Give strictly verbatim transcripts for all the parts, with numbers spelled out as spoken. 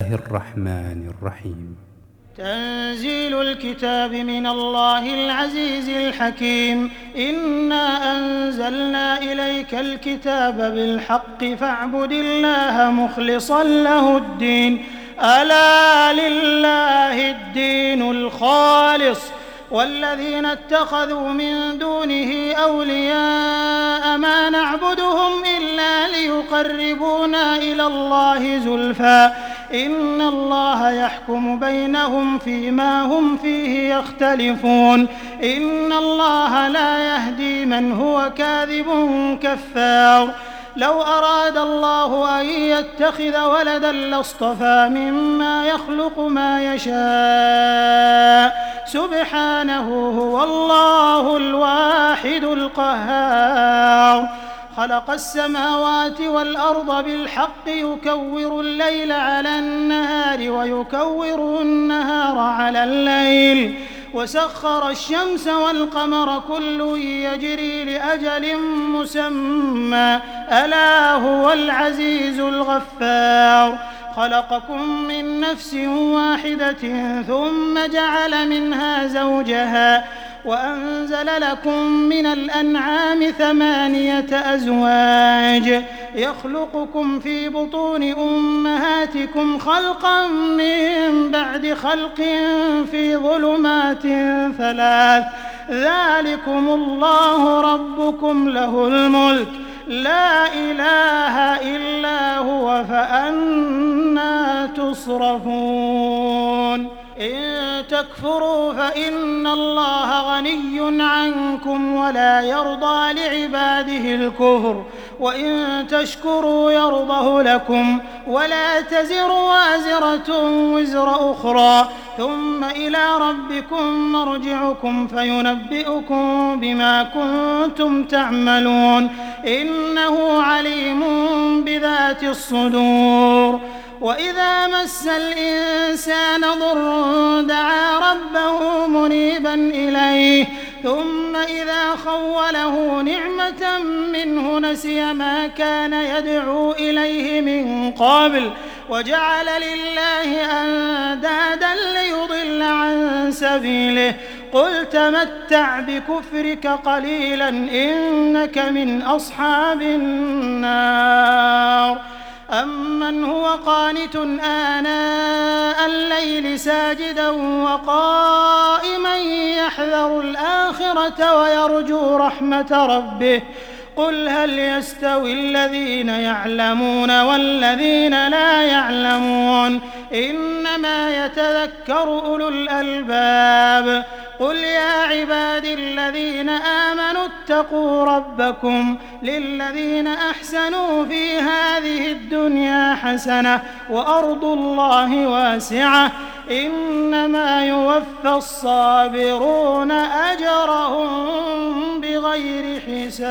الله الرحمن الرحيم. تنزيل الكتاب من الله العزيز الحكيم. إنا أنزلنا إليك الكتاب بالحق فاعبد الله مخلصا له الدين. ألا لله الدين الخالص والذين اتخذوا من دونه أولياء ما نعبدهم إلا ليقربونا إلى الله زلفى إن الله يحكم بينهم فيما هم فيه يختلفون. إن الله لا يهدي من هو كاذب كفار. لو أراد الله أن يتخذ ولدا لاصطفى مما يخلق ما يشاء سبحانه هو الله الواحد القهار. خلق السماوات والأرض بالحق يكور الليل على النهار ويكور النهار على الليل وسخر الشمس والقمر كل يجري لأجل مسمى ألا هو العزيز الغفار. خلقكم من نفس واحدة ثم جعل منها زوجها وأنزل لكم من الأنعام ثمانية أزواج يخلقكم في بطون أمهاتكم خلقا من بعد خلق في ظلمات ثلاث ذلكم الله ربكم له الملك لا إله إلا هو فأنى تصرفون. إن تكفروا فإن الله غني عنكم ولا يرضى لعباده الكفر وإن تشكروا يرضه لكم ولا تزر وازرة وزر أخرى ثم إلى ربكم مرجعكم فينبئكم بما كنتم تعملون إنه عليم بذات الصدور. وإذا مس الإنسان ضر دعا ربه منيبا إليه ثم إذا خوله نعمة منه نسي ما كان يدعو إليه من قبل وجعل لله أندادا ليضل عن سبيله قل تمتع بكفرك قليلا إنك من أصحاب النار. أمن هو قانت آناء الليل ساجدا وقائما يحذر الآخرة ويرجو رحمة ربه قل هل يستوي الذين يعلمون والذين لا يعلمون إنما يتذكر أولو الألباب. قل يا عبادي الذين آمنوا اتقوا ربكم للذين أحسنوا في هذه الدنيا حسنة وأرض الله واسعة إنما يوفى الصابرون أجرهم بغير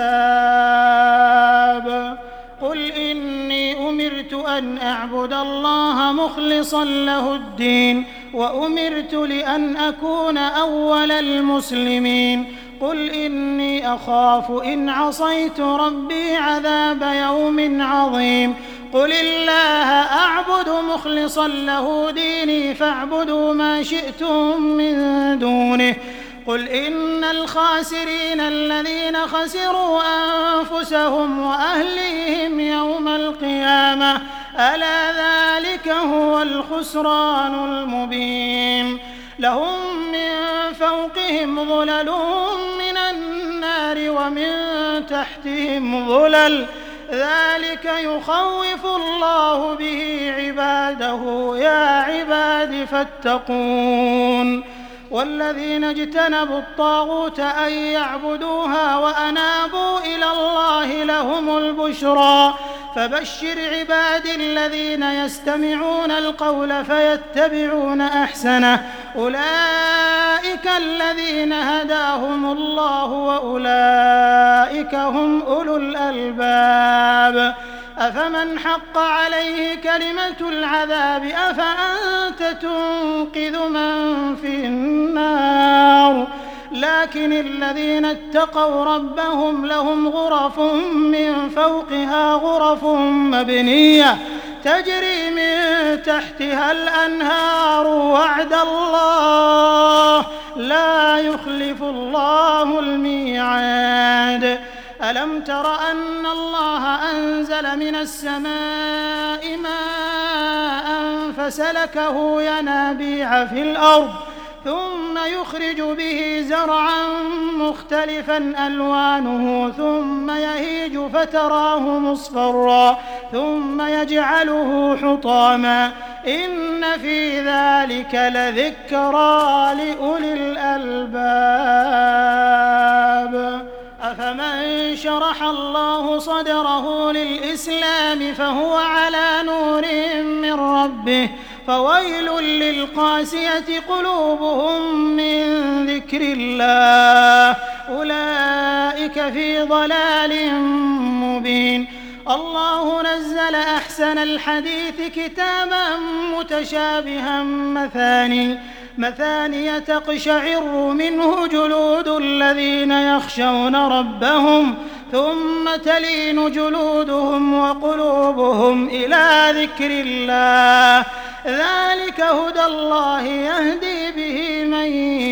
حساب. قل إني أمرت أن أعبد الله مخلصا له الدين وأمرت لأن أكون أول المسلمين. قل إني أخاف إن عصيت ربي عذاب يوم عظيم. قل الله أعبد مخلصا له ديني فاعبدوا ما شئتم من دونه. قل إن الخاسرين الذين خسروا أنفسهم وأهليهم يوم القيامة ألا ذلك هو الخسران المبين. لهم من فوقهم ظلل من النار ومن تحتهم ظلل ذلك يخوف الله به عباده يا عباد فاتقون. والذين اجتنبوا الطاغوت أن يعبدوها وأنابوا إلى الله لهم البشرى فبشر عبادي الذين يستمعون القول فيتبعون أحسنه أولئك الذين هداهم الله وأولئك هم أولو الألباب. أفمن حق عليه كلمة العذاب أفأنت تنقذ من في النار. لكن الذين اتقوا ربهم لهم غرف من فوقها غرف مبنية تجري من تحتها الأنهار وعد الله لا يخلف الله الميعاد. ألم تر أن الله أنزل من السماء ماء فسلكه ينابيع في الأرض ثم يخرج به زرعا مختلفا ألوانه ثم يهيج فتراه مصفرا ثم يجعله حطاما إن في ذلك لذكرى لأولي الألباب. أفمن شرح الله صدره للإسلام فهو على نور من ربه فويل للقاسية قلوبهم من ذكر الله أولئك في ضلال مبين. الله نزل أحسن الحديث كتابا متشابها مثاني مثانية تقشعر منه جلود الذين يخشون ربهم ثم تلين جلودهم وقلوبهم إلى ذكر الله ذلك هدى الله يهدي به من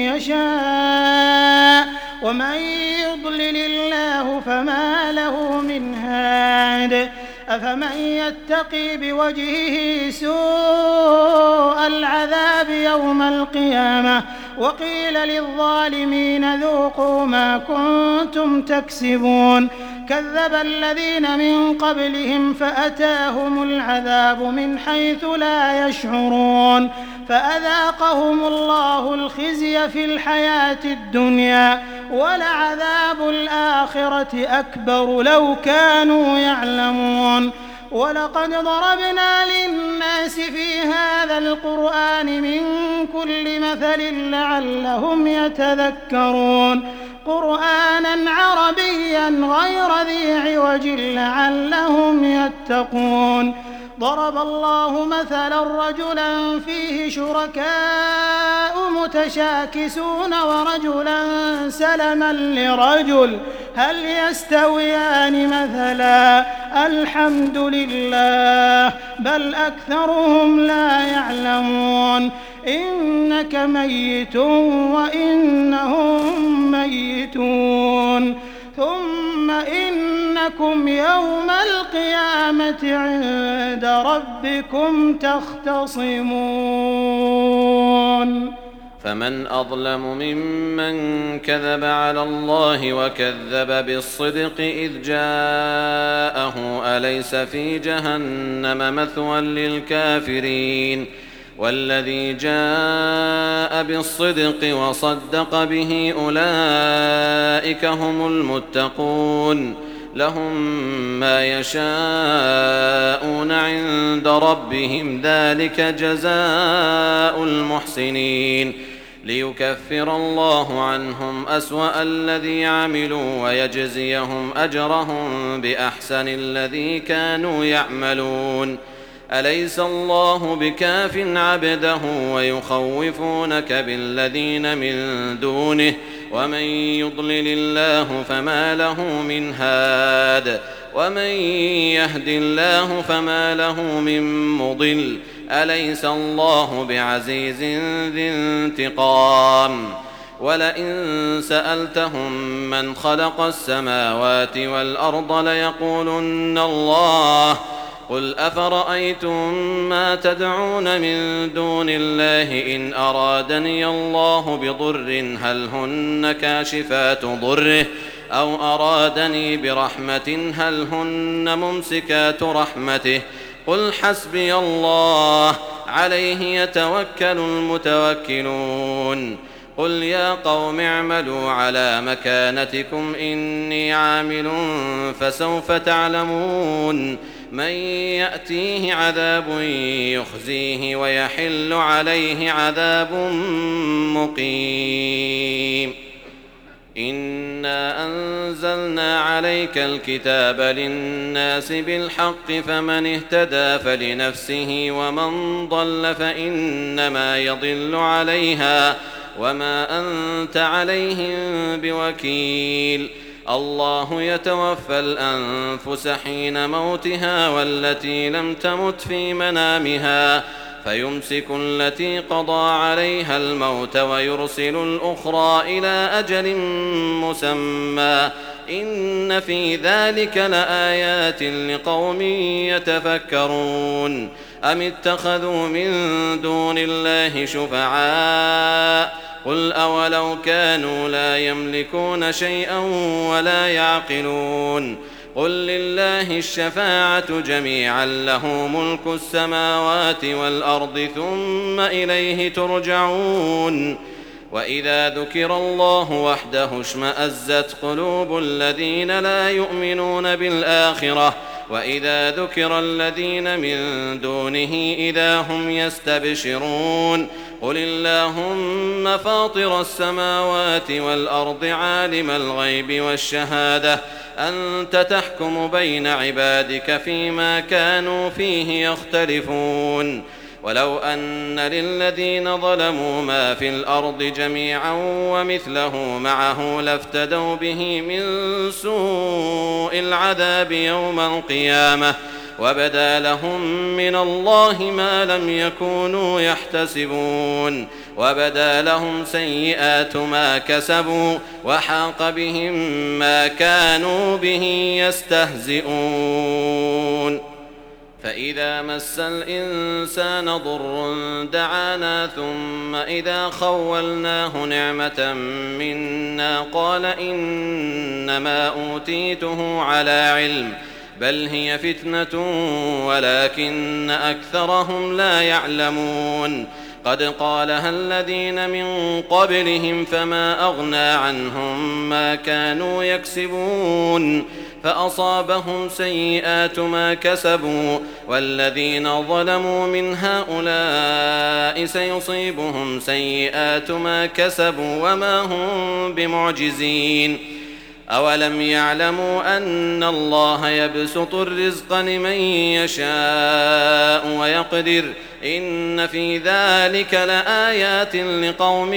يشاء ومن يضلل الله فما له من هاد. أفمن يتقي بوجهه سوء العذاب يوم القيامة وقيل للظالمين ذوقوا ما كنتم تكسبون. كذب الذين من قبلهم فأتاهم العذاب من حيث لا يشعرون فأذاقهم الله الخزي في الحياة الدنيا ولعذاب الآخرة أكبر لو كانوا يعلمون. ولقد ضربنا للناس في هذا القرآن من كل مثل لعلهم يتذكرون قرآنا عربيا غير ذي عوج لعلهم يتقون. ضرب الله مثلا رجلا فيه شركاء متشاكسون ورجلا سلما لرجل هل يستويان مثلا الحمد لله بل أكثرهم لا يعلمون. إنك ميت وإنهم ميتون ثم إنكم يوم القيامة عند ربكم تختصمون. فمن أظلم ممن كذب على الله وكذب بالصدق إذ جاءه أليس في جهنم مثوى للكافرين والذي جاء بالصدق وصدق به أولئك هم المتقون لهم ما يشاءون عند ربهم ذلك جزاء المحسنين ليكفر الله عنهم أسوأ الذي عملوا ويجزيهم أجرهم بأحسن الذي كانوا يعملون. أليس الله بكاف عبده ويخوفونك بالذين من دونه ومن يضلل الله فما له من هاد ومن يهد الله فما له من مضل أليس الله بعزيز ذي انتقام. ولئن سألتهم من خلق السماوات والأرض ليقولن الله قل أفرأيتم ما تدعون من دون الله إن أرادني الله بضر هل هن كاشفات ضره أو أرادني برحمة هل هن ممسكات رحمته قل حسبي الله عليه يتوكل المتوكلون. قل يا قوم اعملوا على مكانتكم إني عامل فسوف تعلمون من يأتيه عذاب يخزيه ويحل عليه عذاب مقيم. إنا أنزلنا عليك الكتاب للناس بالحق فمن اهتدى فلنفسه ومن ضل فإنما يضل عليها وما أنت عليهم بوكيل. الله يتوفى الأنفس حين موتها والتي لم تمت في منامها فيمسك التي قضى عليها الموت ويرسل الأخرى إلى أجل مسمى إن في ذلك لآيات لقوم يتفكرون أم اتخذوا من دون الله شفعاء قل أولو كانوا لا يملكون شيئا ولا يعقلون قل لله الشفاعة جميعا له ملك السماوات والأرض ثم إليه ترجعون وإذا ذكر الله وحده اشمأزت قلوب الذين لا يؤمنون بالآخرة وإذا ذكر الذين من دونه إذا هم يستبشرون قل اللهم فاطر السماوات والأرض عالم الغيب والشهادة أنت تحكم بين عبادك فيما كانوا فيه يختلفون ولو أن للذين ظلموا ما في الأرض جميعا ومثله معه لافتدوا به من سوء العذاب يوم القيامة وبدا لهم من الله ما لم يكونوا يحتسبون وبدا لهم سيئات ما كسبوا وحاق بهم ما كانوا به يستهزئون فإذا مس الإنسان ضر دعانا ثم إذا خولناه نعمة منا قال إنما أوتيته على علم بل هي فتنة ولكن أكثرهم لا يعلمون قد قالها الذين من قبلهم فما أغنى عنهم ما كانوا يكسبون فأصابهم سيئات ما كسبوا والذين ظلموا من هؤلاء سيصيبهم سيئات ما كسبوا وما هم بمعجزين أولم يعلموا أن الله يبسط الرزق لمن يشاء ويقدر إن في ذلك لآيات لقوم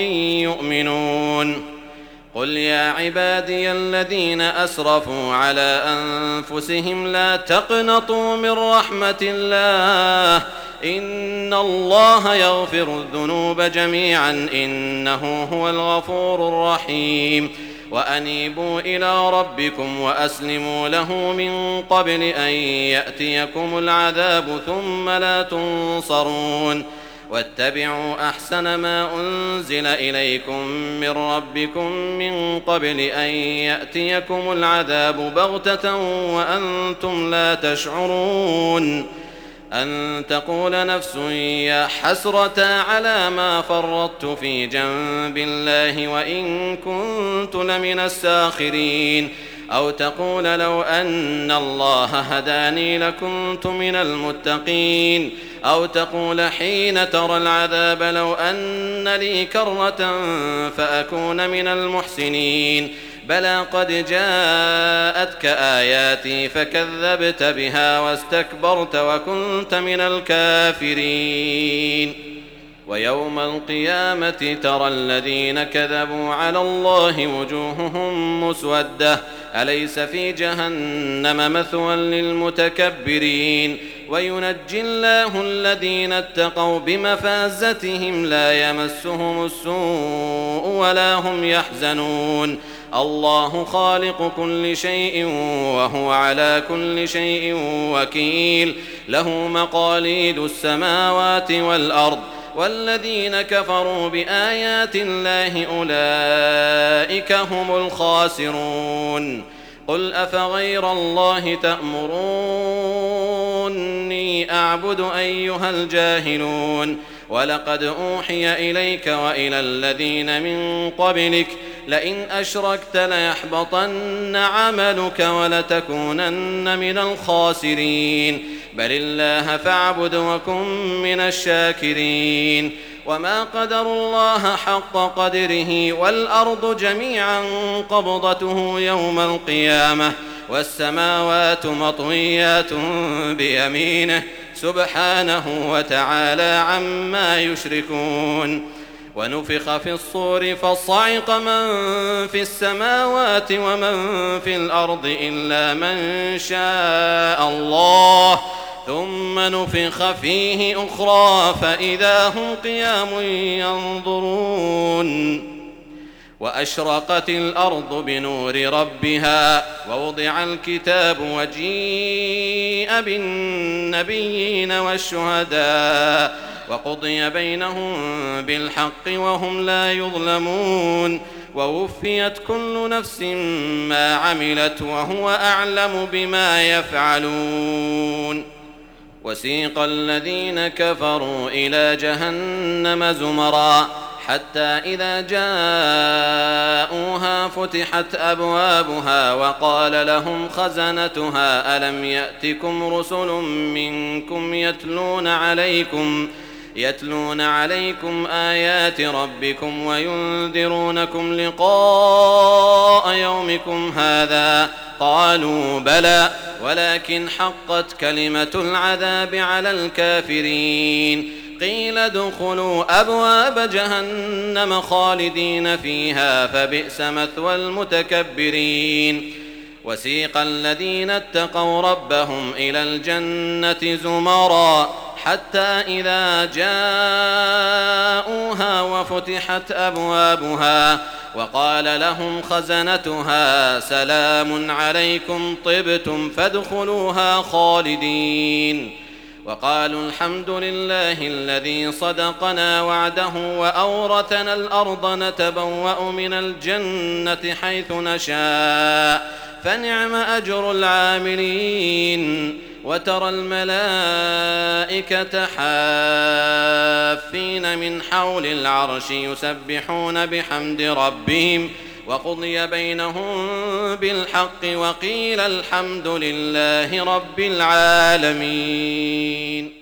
يؤمنون قل يا عبادي الذين أسرفوا على أنفسهم لا تقنطوا من رحمة الله إن الله يغفر الذنوب جميعا إنه هو الغفور الرحيم وأنيبوا إلى ربكم وأسلموا له من قبل أن يأتيكم العذاب ثم لا تنصرون واتبعوا أحسن ما أنزل إليكم من ربكم من قبل أن يأتيكم العذاب بغتة وأنتم لا تشعرون أن تقول نفس يا حسرة على ما فرطت في جنب الله وإن كنت لمن الساخرين أو تقول لو أن الله هداني لكنت من المتقين أو تقول حين ترى العذاب لو أن لي كرة فأكون من المحسنين بلى قد جاءتك آياتي فكذبت بها واستكبرت وكنت من الكافرين ويوم القيامة ترى الذين كذبوا على الله وجوههم مسودة أليس في جهنم مثوى للمتكبرين وينجي الله الذين اتقوا بمفازتهم لا يمسهم السوء ولا هم يحزنون الله خالق كل شيء وهو على كل شيء وكيل له مقاليد السماوات والأرض والذين كفروا بآيات الله أولئك هم الخاسرون قل أفغير الله تأمروني أعبد أيها الجاهلون ولقد أوحي إليك وإلى الذين من قبلك لئن أشركت ليحبطن عملك ولتكونن من الخاسرين بل الله فاعبد وكن من الشاكرين وما قدر الله حق قدره والأرض جميعا قبضته يوم القيامة والسماوات مطويات بيمينه سبحانه وتعالى عما يشركون ونفخ في الصور فصعق من في السماوات ومن في الأرض إلا من شاء الله ثم نفخ فيه أخرى فإذا هم قيام ينظرون وأشرقت الأرض بنور ربها ووضع الكتاب وجيء بالنبيين والشهداء وقضي بينهم بالحق وهم لا يظلمون ووفيت كل نفس ما عملت وهو أعلم بما يفعلون وسيق الذين كفروا إلى جهنم زمرا حتى إذا جاءوها فتحت أبوابها وقال لهم خزنتها ألم يأتكم رسل منكم يتلون عليكم يتلون عليكم آيات ربكم وينذرونكم لقاء يومكم هذا قالوا بلى ولكن حقت كلمة العذاب على الكافرين قيل ادخلوا أبواب جهنم خالدين فيها فبئس مثوى المتكبرين وسيق الذين اتقوا ربهم إلى الجنة زمرا حتى إذا جاءوها وفتحت أبوابها وقال لهم خزنتها سلام عليكم طبتم فادخلوها خالدين وقالوا الحمد لله الذي صدقنا وعده وأورثنا الأرض نتبوأ من الجنة حيث نشاء فنعم أجر العاملين وترى الملائكة حافين من حول العرش يسبحون بحمد ربهم وقضي بينهم بالحق وقيل الحمد لله رب العالمين.